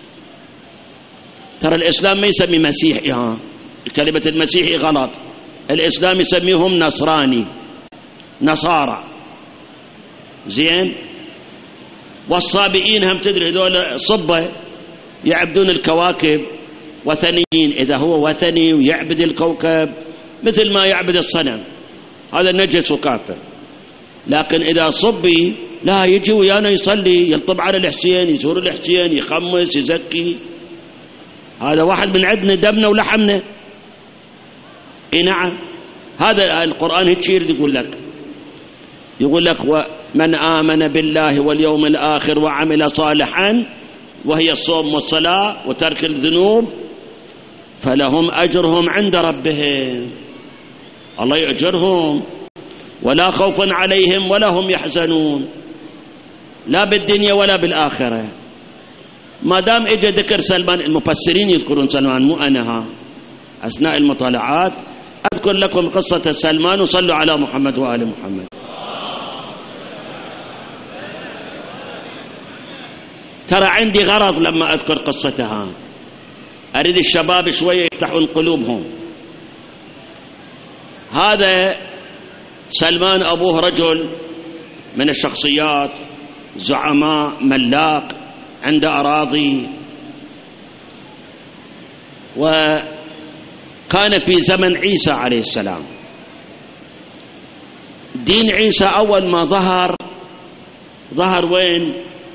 ترى الإسلام ما يسمي مسيحي، كلمة المسيحي غلط، الإسلام يسميهم نصراني، نصارى. زين، والصابئين هم تدري هذول صبة يعبدون الكواكب، وثنيين. إذا هو وثني ويعبد الكوكب مثل ما يعبد الصنم، هذا نجس وكافر. لكن إذا صبي لا يجي ويانا يصلي، يلطب على الحسين، يزور الحسين، يخمس، يزكي، هذا واحد من عندنا دمنا ولحمنا. اي نعم، هذا القرآن هيك يقول لك ومن آمن بالله واليوم الآخر وعمل صالحا، وهي الصوم والصلاة وترك الذنوب، فلهم أجرهم عند ربهم، الله يأجرهم، ولا خوف عليهم ولا هم يحزنون، لا بالدنيا ولا بالآخرة. ما دام اجى ذكر سلمان، المفسرين يذكرون سلمان مو أنا، أثناء المطالعات أذكر لكم قصة سلمان، وصلوا على محمد وآل محمد. ترى عندي غرض لما أذكر قصتها، أريد الشباب شوية يفتحون قلوبهم. هذا سلمان أبوه رجل من الشخصيات، زعماء، ملاق، عنده أراضي، وكان في زمن عيسى عليه السلام. دين عيسى أول ما ظهر وين؟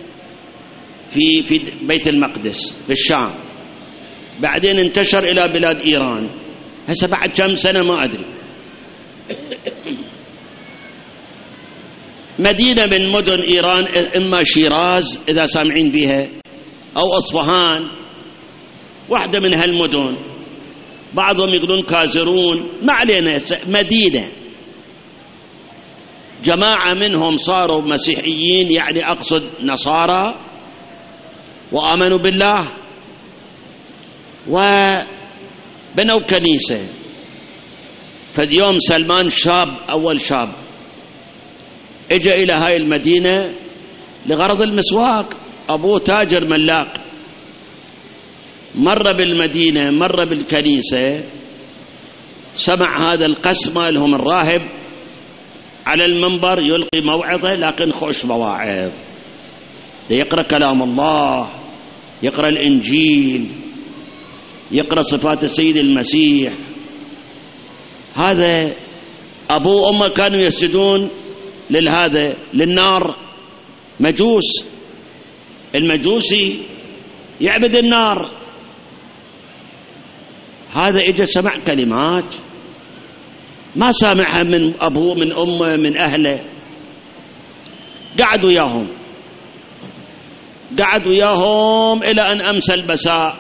في بيت المقدس في الشام، بعدين انتشر إلى بلاد إيران. هسه بعد كم سنة ما أدري. مدينة من مدن إيران، إما شيراز إذا سامعين بها، أو أصفهان، واحدة من هالمدن، بعضهم يقولون كازرون، ما علينا. مدينة جماعة منهم صاروا مسيحيين، يعني أقصد نصارى، وآمنوا بالله وبنوا كنيسة. فاليوم سلمان شاب، أول شاب، اجى إلى هاي المدينة لغرض المسواق. أبوه تاجر ملاق، مر بالمدينة، مر بالكنيسة، سمع هذا القسمة لهم الراهب على المنبر يلقي موعظة، لكن خوش مواعظ، يقرأ كلام الله، يقرأ الإنجيل، يقرأ صفات السيد المسيح. هذا أبوه وأمه كانوا يسجدون للنار، مجوس، المجوسي يعبد النار. هذا اجى سمع كلمات ما سامعها من أبوه، من أمه، من أهله. قعد وياهم إلى أن أمسى المساء.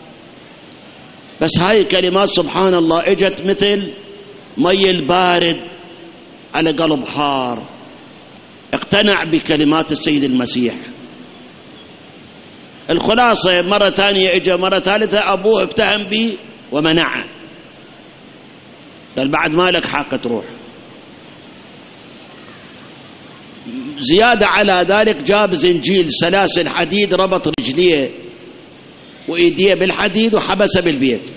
بس هاي كلمات سبحان الله اجت مثل مي البارد على قلب حار. اقتنع بكلمات السيد المسيح. الخلاصة مرة ثانية اجى، مرة ثالثة أبوه افتهم به ومنعه، قال بعد ما لك حق تروح. زيادة على ذلك جاب زنجيل سلاسل حديد، ربط رجليه وإيديه بالحديد وحبسه بالبيت.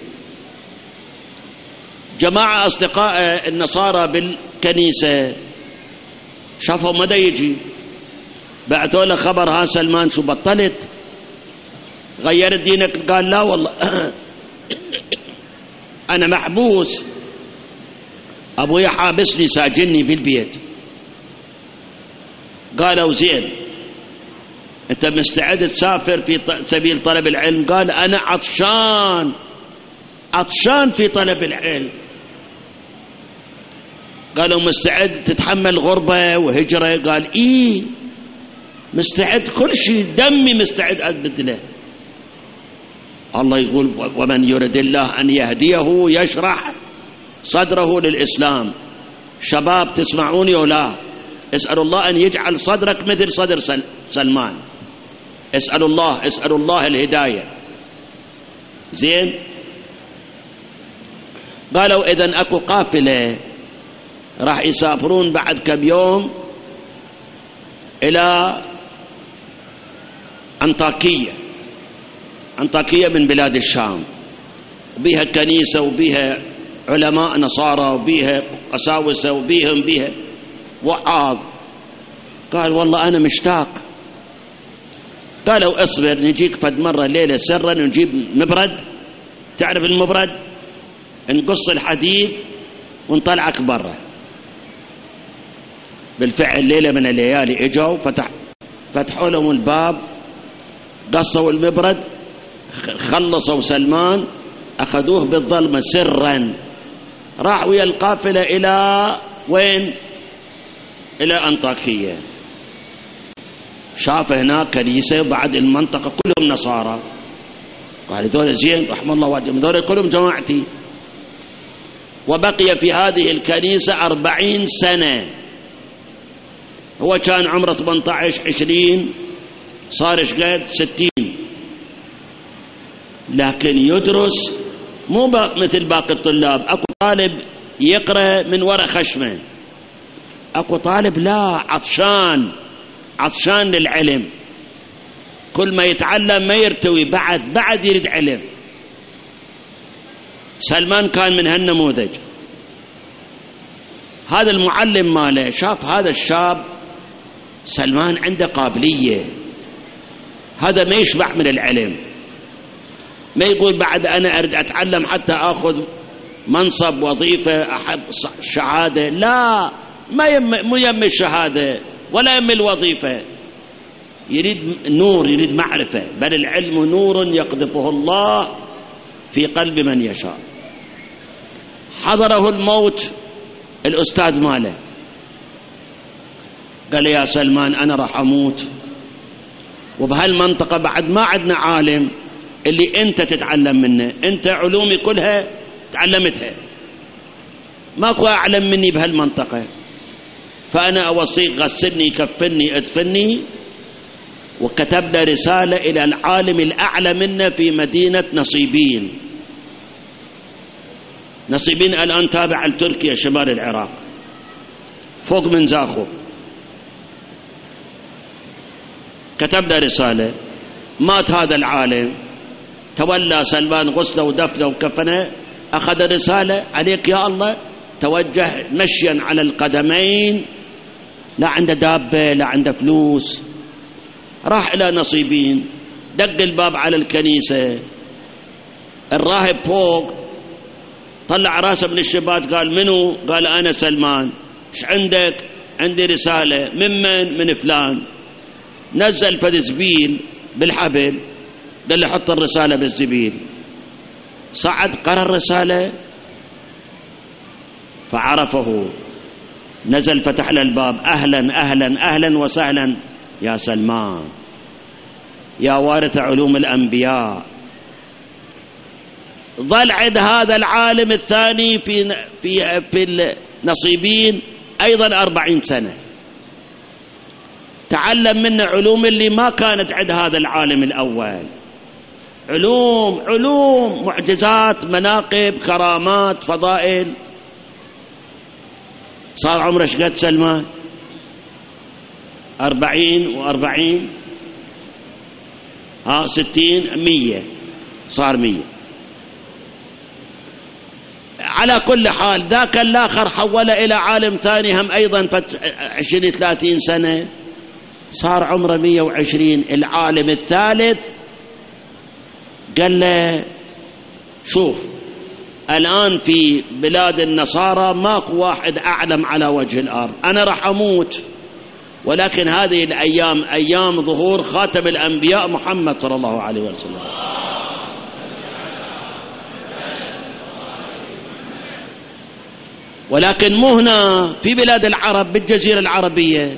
جماعة أصدقاء النصارى بالكنيسة شافوا مدى يجي، بعثوا له خبر: ها سلمان شو بطلت؟ غيرت دينك؟ قال لا والله أنا محبوس، أبويا حابسني ساجني بالبيت. قالوا زين، أنت مستعد تسافر في سبيل طلب العلم؟ قال أنا عطشان في طلب العلم. قالوا مستعد تتحمل غربة وهجرة؟ قال إيه مستعد، كل شيء، دمي مستعد أبذله. الله يقول: ومن يرد الله أن يهديه يشرح صدره للإسلام. شباب تسمعوني ولا؟ اسأل الله أن يجعل صدرك مثل صدر سلمان. اسأل الله الهداية. زين. قالوا إذن أكو قافلة راح يسافرون بعد كم يوم إلى أنطاكية من بلاد الشام، وبيها كنيسة وبيها علماء نصارى وبيها قساوسة وبيها وعاظ. قال والله أنا مشتاق. قالوا اصبر نجيك فد مرة ليلة سرا ونجيب مبرد، تعرف المبرد، نقص الحديد ونطلعك برا. بالفعل ليلة من الليالي اجوا فتحوا لهم الباب، قصوا المبرد، خلصوا سلمان، أخذوه بالظلمة سرا، راح ويا القافلة إلى وين؟ إلى أنطاكية. شاف هناك كنيسة وبعد المنطقة كلهم نصارى. قال دول زين رحم الله وجههم، دول كلهم جماعتي. وبقي في هذه الكنيسة 40 سنة. هو كان عمره 18-20، صار شقد 60. لكن يدرس مو مثل باقي الطلاب. اكو طالب يقرأ من وراء خشمه، اكو طالب لا، عطشان للعلم، كل ما يتعلم ما يرتوي، بعد يريد علم. سلمان كان من هالنموذج. هذا المعلم ماله شاف هذا الشاب سلمان عنده قابلية، هذا ما يشبع من العلم، ما يقول بعد أنا أريد أتعلم حتى أخذ منصب وظيفة أحب شهادة، لا، ما يم الشهادة ولا يم الوظيفة، يريد نور، يريد معرفة، بل العلم نور يقذفه الله في قلب من يشاء. حضره الموت الأستاذ ماله، قال يا سلمان أنا راح أموت، وبهالمنطقة بعد ما عندنا عالم اللي أنت تتعلم منه، أنت علومي كلها تعلمتها، ماكو أعلم مني بهالمنطقة، فأنا أوصيك غسلني كفني ادفني. وكتبنا رسالة إلى العالم الأعلى منا في مدينة نصيبين. نصيبين الآن تابع لتركيا شمال العراق فوق من زاخو. كتبنا رسالة، مات هذا العالم، تولى سلمان غسله ودفنه وكفنه، أخذ رسالة عليك يا الله توجه مشيا على القدمين، لا عنده دابة لا عنده فلوس، راح إلى نصيبين، دق الباب على الكنيسة، الراهب فوق طلع راسه من الشباك، قال منو؟ قال أنا سلمان. ايش عندك؟ عندي رسالة. من فلان. نزل فد زبيل بالحبل، قال له حط الرسالة بالزبيل، صعد قرأ الرسالة فعرفه، نزل فتح له الباب، أهلا أهلا أهلا وسهلا يا سلمان يا وارث علوم الأنبياء. ظل عند هذا العالم الثاني في النصيبين أيضا 40 سنة، تعلم منه علوم اللي ما كانت عند هذا العالم الأول، علوم معجزات مناقب كرامات فضائل. صار عمره شقد سلمان؟ 40 و40 60 100، صار 100. على كل حال ذاك الآخر حوله إلى عالم ثاني هم أيضا 20-30 سنة، صار عمره 120. العالم الثالث قال له شوف الآن في بلاد النصارى ماكو واحد أعلم على وجه الأرض، أنا راح أموت، ولكن هذه الأيام أيام ظهور خاتم الأنبياء محمد صلى الله عليه وسلم. ولكن مو هنا في بلاد العرب بالجزيرة العربية.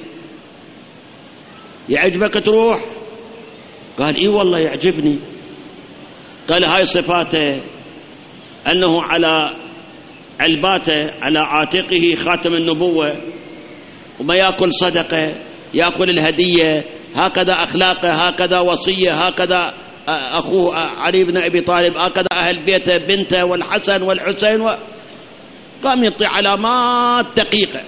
يعجبك تروح؟ قال إيه والله يعجبني. قال هاي صفاته، أنه على علباته على عاتقه خاتم النبوة، وما يأكل صدقة، يأكل الهدية، هكذا أخلاقه، هكذا وصية، هكذا أخوه علي بن أبي طالب، هكذا أهل بيته بنته والحسن والحسين قام يعطي علامات دقيقة.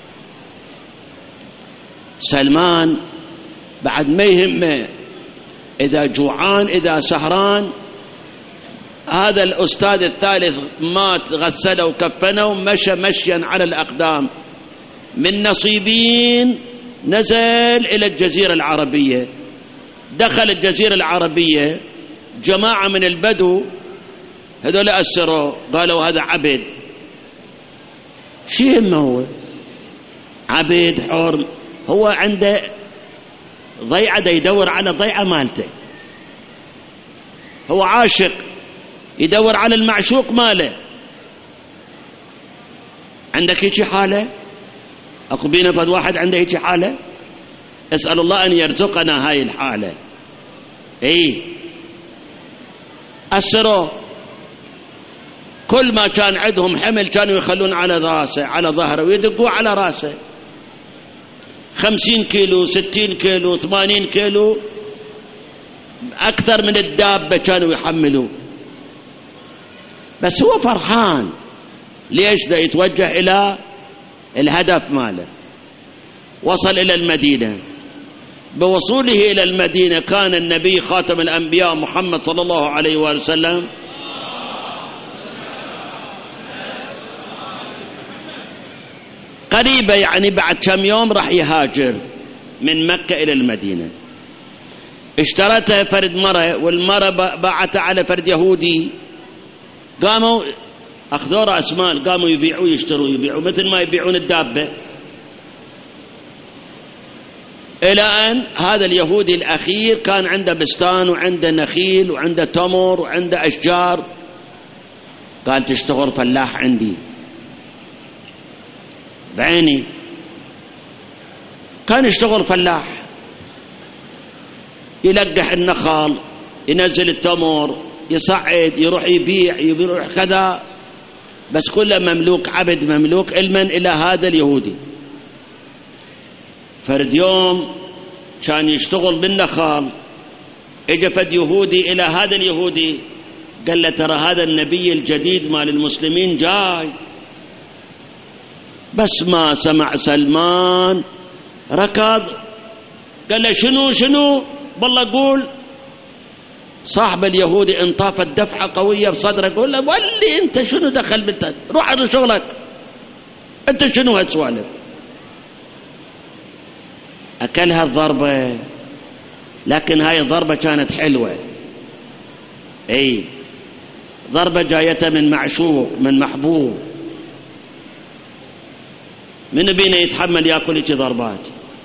سلمان بعد ما يهمه إذا جوعان إذا سهران. هذا الأستاذ الثالث مات، غسله وكفنه ومشى مشيا على الأقدام من نصيبين، نزل إلى الجزيرة العربية. دخل الجزيرة العربية، جماعة من البدو هذول أسروا، قالوا هذا عبد. شو يهمه هو؟ عبد حر، هو عنده ضيعة دا يدور على ضيعة مالته، هو عاشق يدور على المعشوق ماله. عندك هيك حالة؟ أكو بينا فد واحد عنده هيك حالة؟ أسأل الله أن يرزقنا هاي الحالة. إيه أسروا، كل ما كان عندهم حمل كانوا يخلون على راسه على ظهره ويدقوا على راسه، 50 كيلو 60 كيلو 80 كيلو، أكثر من الدابة كانوا يحملوا. بس هو فرحان، ليش؟ دا يتوجه إلى الهدف ماله. وصل إلى المدينة، بوصوله إلى المدينة كان النبي خاتم الأنبياء محمد صلى الله عليه وسلم قريبة يعني بعد كم يوم راح يهاجر من مكة إلى المدينة. اشترتها فرد مرة، والمرة باعتها على فرد يهودي. قاموا أخذوا رأس مال، قاموا يبيعوا يبيعوا مثل ما يبيعون الدابة، إلى أن هذا اليهودي الأخير كان عنده بستان وعنده نخيل وعنده تمر وعنده أشجار. قال تشتغل فلاح عندي بعيني. كان يشتغل فلاح، يلقح النخل، ينزل التمر، يصعد، يروح يبيع، يروح كذا، بس كله مملوك، عبد مملوك علما إلى هذا اليهودي. فرد يوم كان يشتغل بالنخل، اجى فد يهودي إلى هذا اليهودي قال له ترى هذا النبي الجديد مال المسلمين جاي. بس ما سمع سلمان ركض قال له شنو بالله قول. صاحب اليهودي انطافت دفعة قوية بصدره، قال له ولي انت شنو دخل بالتالي، روح على شغلك، انت شنو هالسوالف. أكلها الضربة، لكن هاي الضربة كانت حلوة. اي ضربة جايته من معشوق، من محبوب. من بينا يتحمل ياكل هيك ضربات؟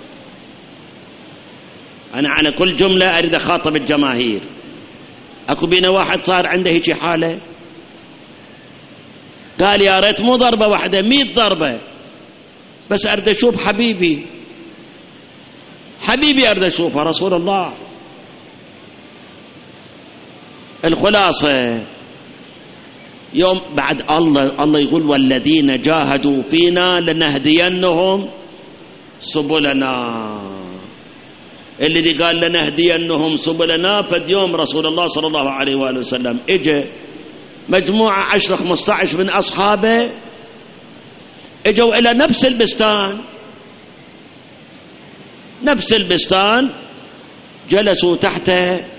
أنا على كل جملة أريد أخاطب الجماهير. أكو بينا واحد صار عنده هيك حالة قال يا ريت مو ضربة واحدة 100 ضربة، بس أريد أشوف حبيبي أريد أشوفه رسول الله. الخلاصة يوم بعد الله يقول والذين جاهدوا فينا لنهدينهم سبلنا. الذي قال لنهدينهم سبلنا فد يوم رسول الله صلى الله عليه وآله وسلم اجى مجموعة 10-15 من أصحابه، اجوا إلى نفس البستان، جلسوا تحت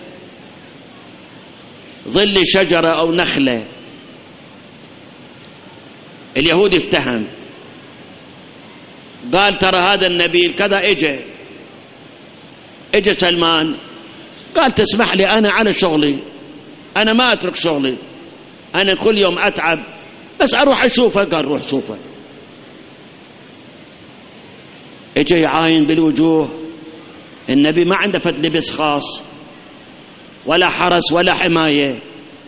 ظل شجرة أو نخلة. اليهودي افتهم، قال ترى هذا النبي كذا. اجى سلمان قال تسمح لي أنا على شغلي، أنا ما أترك شغلي، أنا كل يوم أتعب بس أروح أشوفه. قال روح شوفه. اجى يعاين بالوجوه، النبي ما عنده فد لبس خاص ولا حرس ولا حماية،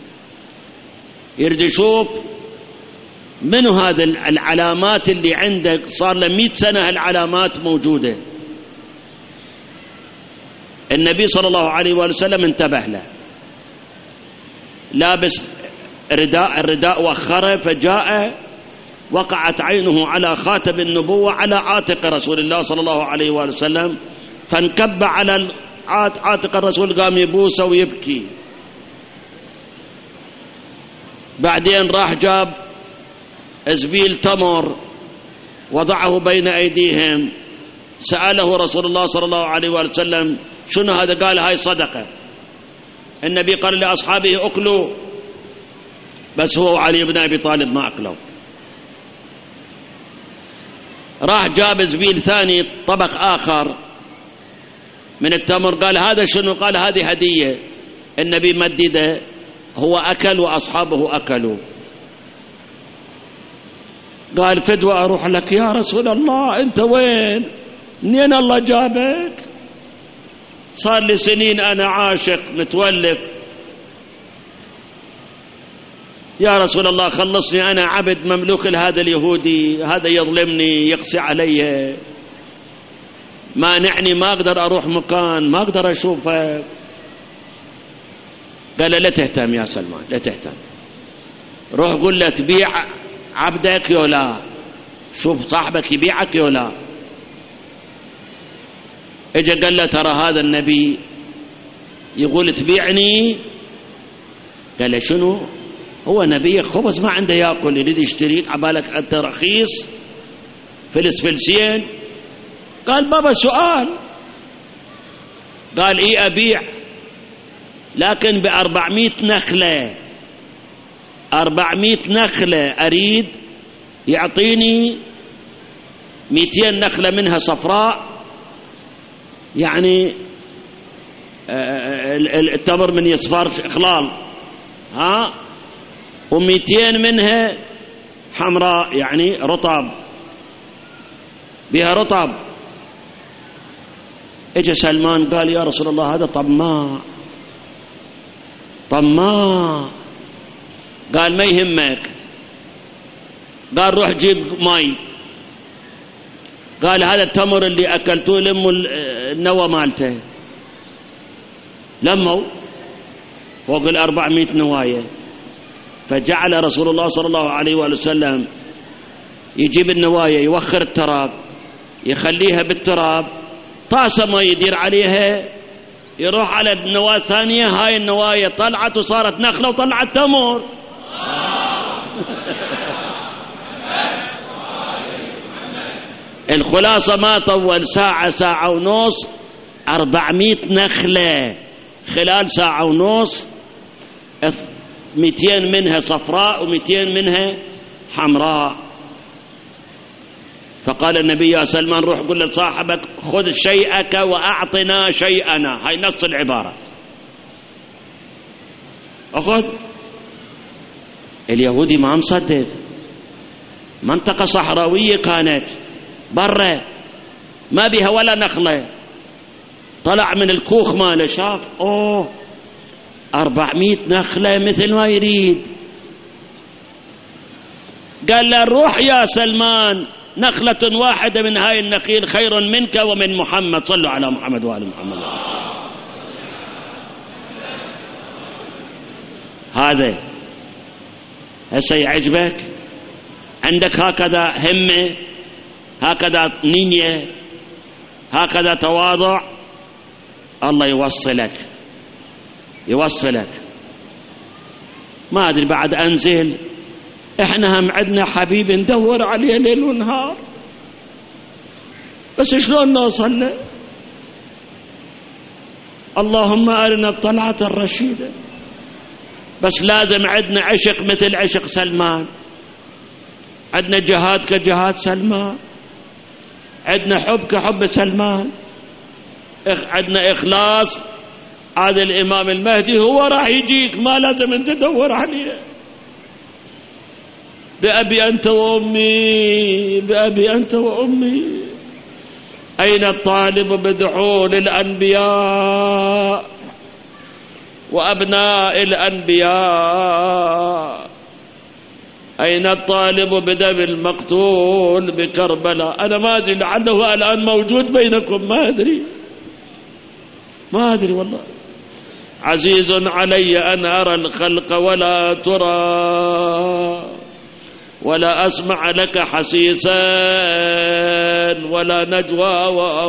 يريد يشوف منو هذا العلامات اللي عنده، صار له 100 سنة العلامات موجودة. النبي صلى الله عليه وآله وسلم انتبه له، لابس الرداء وخره، فجاء وقعت عينه على خاتم النبوة على عاتق رسول الله صلى الله عليه وآله وسلم، فانكب على عاتق الرسول، قام يبوسه ويبكي. بعدين راح جاب زبيل تمر وضعه بين أيديهم، سأله رسول الله صلى الله عليه وآله وسلم شنو هذا؟ قال هاي صدقة. النبي قال لأصحابه أكلوا، بس هو علي بن أبي طالب ما أكلوا. راح جاب زبيل ثاني طبق آخر من التمر، قال هذا شنو؟ قال هذه هدية. النبي مدده، هو أكل وأصحابه أكلوا. قال فدوى أروح لك يا رسول الله، أنت وين؟ منين الله جابك؟ صار لي سنين أنا عاشق متولف، يا رسول الله خلصني، أنا عبد مملوك لهذا اليهودي، هذا يظلمني يقسي علي، مانعني، ما أقدر أروح مكان، ما أقدر أشوفه. قال لا تهتم يا سلمان، لا تهتم، روح قل له تبيع عبدك يولا، شوف صاحبك يبيعك يولا. اجى قال له ترى هذا النبي يقول تبيعني. قال له شنو؟ هو نبي خبز ما عنده ياكل، يريد يشتريك، عبالك انت رخيص فلسين. قال بابا سؤال. قال ايه ابيع، لكن ب400 نخلة، 400 نخلة أريد يعطيني 200 نخلة منها صفراء، يعني التمر من يصفر خلال، و200 منها حمراء يعني رطب، بها رطب. اجى سلمان قال يا رسول الله هذا طماع. قال ما يهمك، قال روح جيب ماي. قال هذا التمر اللي أكلتوه لموا النوى مالته. لموا فوق 400 نواية. فجعل رسول الله صلى الله عليه وآله وسلم يجيب النوايا، يوخر التراب، يخليها بالتراب، طاسة ما يدير عليها، يروح على النواة الثانية، هاي النوايا طلعت وصارت نخلة وطلعت تمر. الخلاصة ما طول، ساعة ونص 400 نخلة خلال ساعة ونص، 200 منها صفراء و200 منها حمراء. فقال النبي يا سلمان روح قل لصاحبك خذ شيئك وأعطنا شيئنا. هاي نص العبارة. أخذ. اليهودي ما مصدق، منطقة صحراوية كانت برا ما بها ولا نخلة، طلع من الكوخ ماله شاف 400 نخلة مثل ما يريد. قال له روح يا سلمان، نخلة واحدة من هاي النخيل خير منك ومن محمد. صلوا على محمد وآل محمد. هذا هسه يعجبك؟ عندك هكذا همة، هكذا نية، هكذا تواضع، الله يوصلك. ما أدري بعد أنزل، إحنا هم عندنا حبيب ندور عليه ليل ونهار، بس شلون نوصل له؟ اللهم أرنا الطلعة الرشيدة. بس لازم عندنا عشق مثل عشق سلمان، عندنا جهاد كجهاد سلمان، عندنا حب كحب سلمان، عندنا إخلاص. هذا الإمام المهدي هو راح يجيك، ما لازم أنت تدور عليه. بأبي أنت وأمي أين الطالب بدحول الأنبياء وأبناء الأنبياء؟ أين الطالب بدم المقتول بكربلاء؟ أنا ما أدري، لعله الآن موجود بينكم، ما أدري والله. عزيز علي أن أرى الخلق ولا ترى، ولا أسمع لك حسيسا ولا نجوى.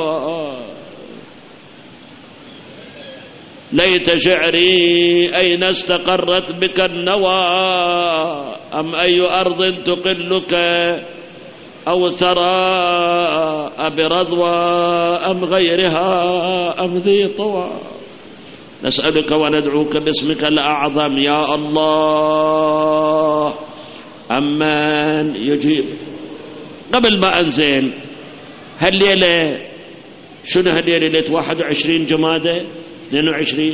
ليت شعري أين استقرت بك النوى، أم أي أرض تقلك أو ثرى، أبرضوى أم غيرها أم ذي طوى. نسألك وندعوك باسمك الأعظم يا الله، أمن يجيب. قبل ما أنزل هالليلة، شنو هالليلة؟ ليلة 21 جمادة 22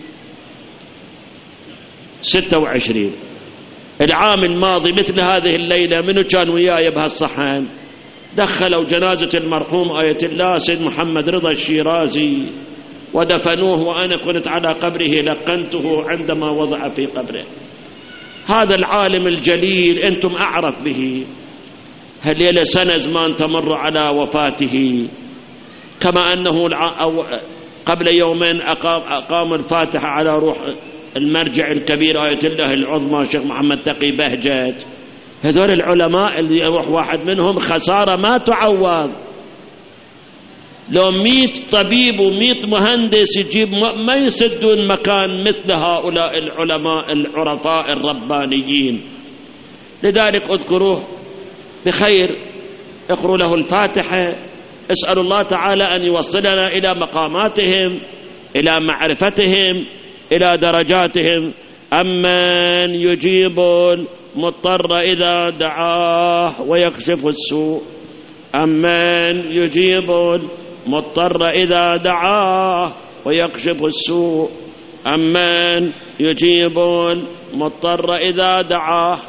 26 العام الماضي مثل هذه الليلة. منو كان وياي بهالصحن؟ دخلوا جنازة المرحوم آية الله سيد محمد رضا الشيرازي ودفنوه، وأنا كنت على قبره لقنته عندما وضع في قبره. هذا العالم الجليل أنتم أعرف به. هالليلة سنة زمان تمر على وفاته، كما أنه قبل يومين أقام الفاتحة على روح المرجع الكبير آية الله العظمى شيخ محمد تقي بهجت. هذول العلماء اللي يروح واحد منهم خسارة ما تعوض. لو 100 طبيب و100 مهندس يجيب ما يسدون مكان مثل هؤلاء العلماء العرفاء الربانيين. لذلك اذكروه بخير، اقروا له الفاتحة، اسأل الله تعالى أن يوصلنا إلى مقاماتهم، إلى معرفتهم، إلى درجاتهم. أمن يجيب المضطر إذا دعاه ويكشف السوء أمن يجيب المضطر إذا دعاه ويكشف السوء أمن يجيب المضطر إذا دعاه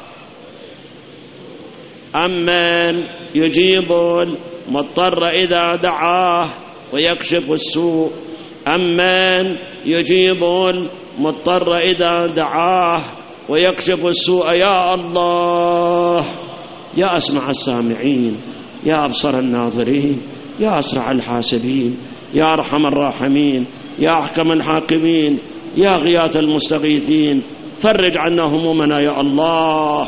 أمن يجيب المضطر إذا دعاه ويكشف السوء أمن يجيب المضطر إذا دعاه ويكشف السوء يا الله يا أسمع السامعين يا أبصر الناظرين يا أسرع الحاسبين يا أرحم الراحمين يا أحكم الحاكمين يا غياث المستغيثين فرج عنا همومنا يا الله.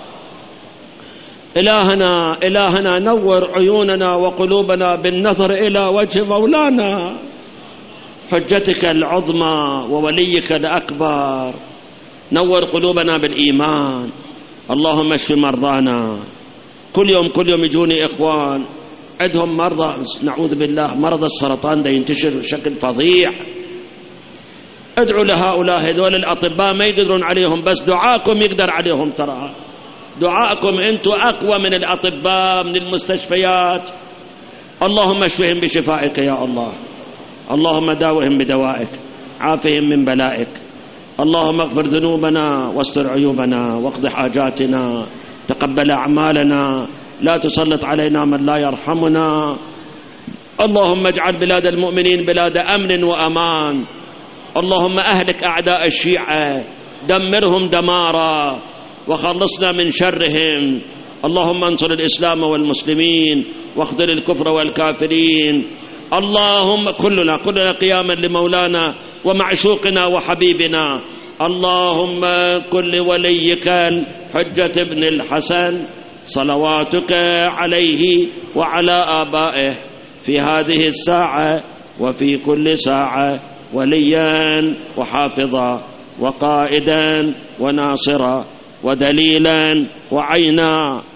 إلهنا نور عيوننا وقلوبنا بالنظر إلى وجه مولانا حجتك العظمى ووليك الأكبر. نور قلوبنا بالإيمان. اللهم اشف مرضانا. كل يوم يجوني إخوان عندهم مرضى نعوذ بالله مرض السرطان ده ينتشر بشكل فظيع. ادعوا لهؤلاء هذول الأطباء ما يقدرون عليهم بس دعاءكم يقدر عليهم. ترى دعاءكم أنتم أقوى من الأطباء من المستشفيات. اللهم اشفهم بشفائك يا الله. اللهم داوهم بدوائك عافهم من بلائك. اللهم اغفر ذنوبنا واستر عيوبنا واقض حاجاتنا تقبل أعمالنا لا تسلط علينا من لا يرحمنا. اللهم اجعل بلاد المؤمنين بلاد أمن وأمان. اللهم أهلك أعداء الشيعة دمرهم دمارا وخلصنا من شرهم. اللهم انصر الإسلام والمسلمين واخذل الكفر والكافرين. اللهم كلنا قياما لمولانا ومعشوقنا وحبيبنا. اللهم كن لوليك الحجة ابن الحسن صلواتك عليه وعلى آبائه في هذه الساعة وفي كل ساعة وليا وحافظا وقائدا وناصرا ودليلا وعينا